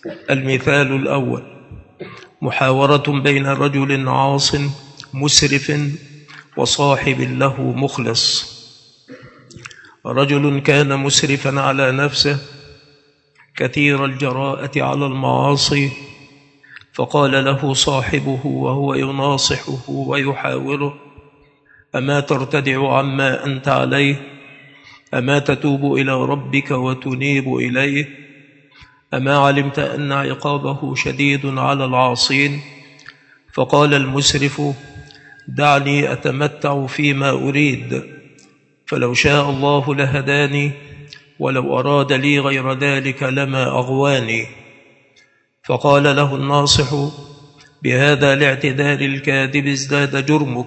المثال الأول: محاورة بين رجل عاص مسرف وصاحب له مخلص. رجل كان مسرفا على نفسه كثير الجراءة على المعاصي، فقال له صاحبه وهو يناصحه ويحاوره: أما ترتدع عما أنت عليه؟ أما تتوب إلى ربك وتنيب إليه؟ أما علمت أن عقابه شديد على العاصين؟ فقال المسرف: دعني أتمتع فيما أريد، فلو شاء الله لهداني، ولو أراد لي غير ذلك لما أغواني. فقال له الناصح: بهذا الاعتذار الكاذب ازداد جرمك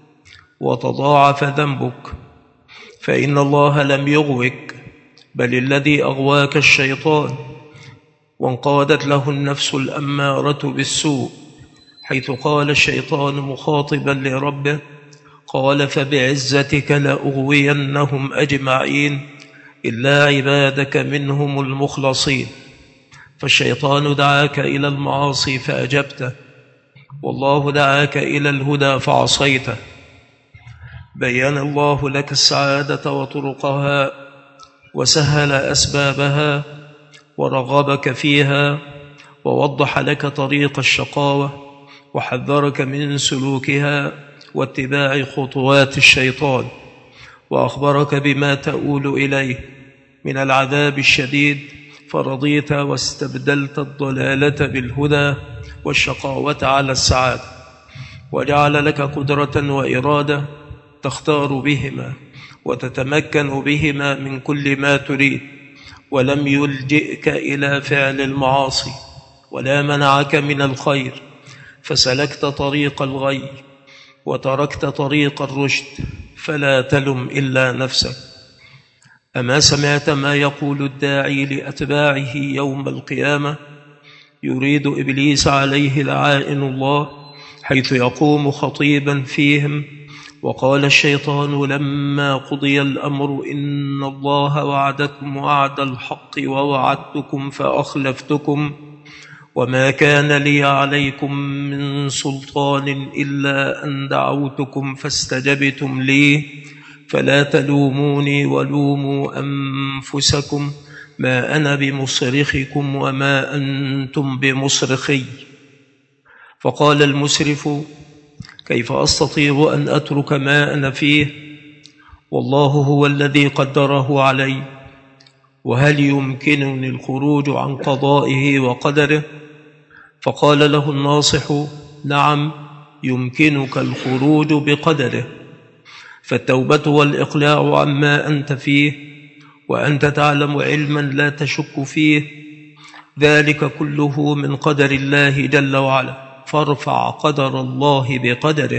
وتضاعف ذنبك، فإن الله لم يغوك، بل الذي أغواك الشيطان، وانقادت له النفس الأمارة بالسوء، حيث قال الشيطان مخاطبا لربه: قال فبعزتك لأغوينهم أجمعين إلا عبادك منهم المخلصين. فالشيطان دعاك إلى المعاصي فأجبته، والله دعاك إلى الهدى فعصيته. بين الله لك السعادة وطرقها، وسهل أسبابها، ورغبك فيها، ووضح لك طريق الشقاوة، وحذرك من سلوكها واتباع خطوات الشيطان، وأخبرك بما تؤول إليه من العذاب الشديد، فرضيت واستبدلت الضلالة بالهدى والشقاوة على السعادة، وجعل لك قدرة وإرادة تختار بهما وتتمكن بهما من كل ما تريد، ولم يلجئك إلى فعل المعاصي ولا منعك من الخير، فسلكت طريق الغي وتركت طريق الرشد، فلا تلم إلا نفسك. أما سمعت ما يقول الداعي لأتباعه يوم القيامة؟ يريد إبليس عليه لعائن الله، حيث يقوم خطيبا فيهم: وقال الشيطان لما قضي الأمر إن الله وعدكم وعد الحق ووعدتكم فأخلفتكم، وما كان لي عليكم من سلطان إلا أن دعوتكم فاستجبتم لي، فلا تلوموني ولوموا أنفسكم، ما أنا بمصرخكم وما أنتم بمصرخي. فقال المسرف: كيف أستطيع أن أترك ما أنا فيه؟ والله هو الذي قدره علي، وهل يمكنني الخروج عن قضائه وقدره؟ فقال له الناصح: نعم، يمكنك الخروج بقدره، فالتوبة والإقلاع عما أنت فيه، وأنت تعلم علما لا تشك فيه، ذلك كله من قدر الله جل وعلا، فارفع قدر الله بقدره.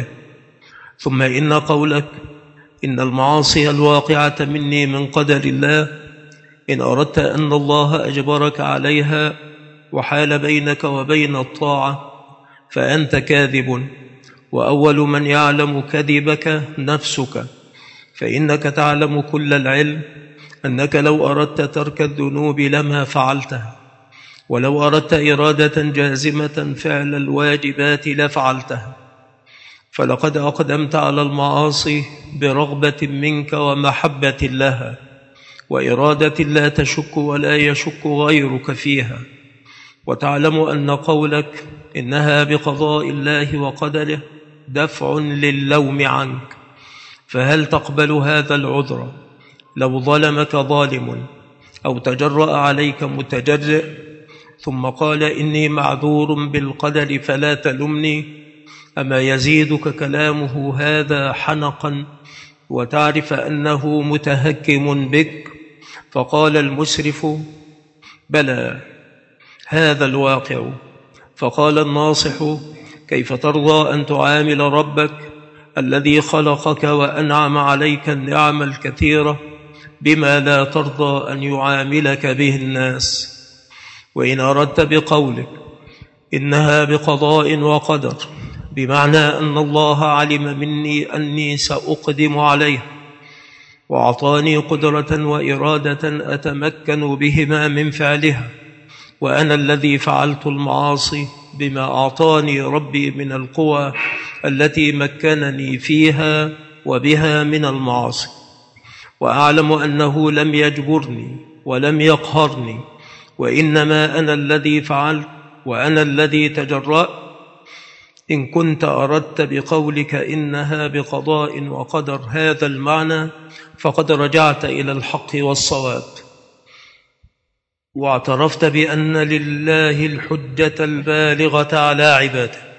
ثم إن قولك إن المعاصي الواقعة مني من قدر الله، إن أردت أن الله أجبرك عليها وحال بينك وبين الطاعة فأنت كاذب، وأول من يعلم كذبك نفسك، فإنك تعلم كل العلم أنك لو أردت ترك الذنوب لما فعلتها، ولو أردت إرادة جازمة فعل الواجبات لفعلتها، فلقد أقدمت على المعاصي برغبة منك ومحبة لها، وإرادة لا تشك ولا يشك غيرك فيها، وتعلم أن قولك إنها بقضاء الله وقدره دفع للوم عنك، فهل تقبل هذا العذر لو ظلمك ظالم أو تجرأ عليك متجرئ ثم قال إني معذور بالقدر فلا تلمني؟ أما يزيدك كلامه هذا حنقا وتعرف أنه متهكم بك؟ فقال المسرف: بلى، هذا الواقع. فقال الناصح: كيف ترضى أن تعامل ربك الذي خلقك وأنعم عليك النعم الكثيرة بما لا ترضى أن يعاملك به الناس؟ وإن أردت بقولك إنها بقضاء وقدر بمعنى أن الله علم مني أني سأقدم عليها وأعطاني قدرة وإرادة أتمكن بهما من فعلها، وأنا الذي فعلت المعاصي بما أعطاني ربي من القوى التي مكنني فيها وبها من المعاصي، وأعلم أنه لم يجبرني ولم يقهرني، وإنما أنا الذي فعلت وأنا الذي تجرأت. إن كنت أردت بقولك إنها بقضاء وقدر هذا المعنى فقد رجعت إلى الحق والصواب، واعترفت بأن لله الحجة البالغة على عباده،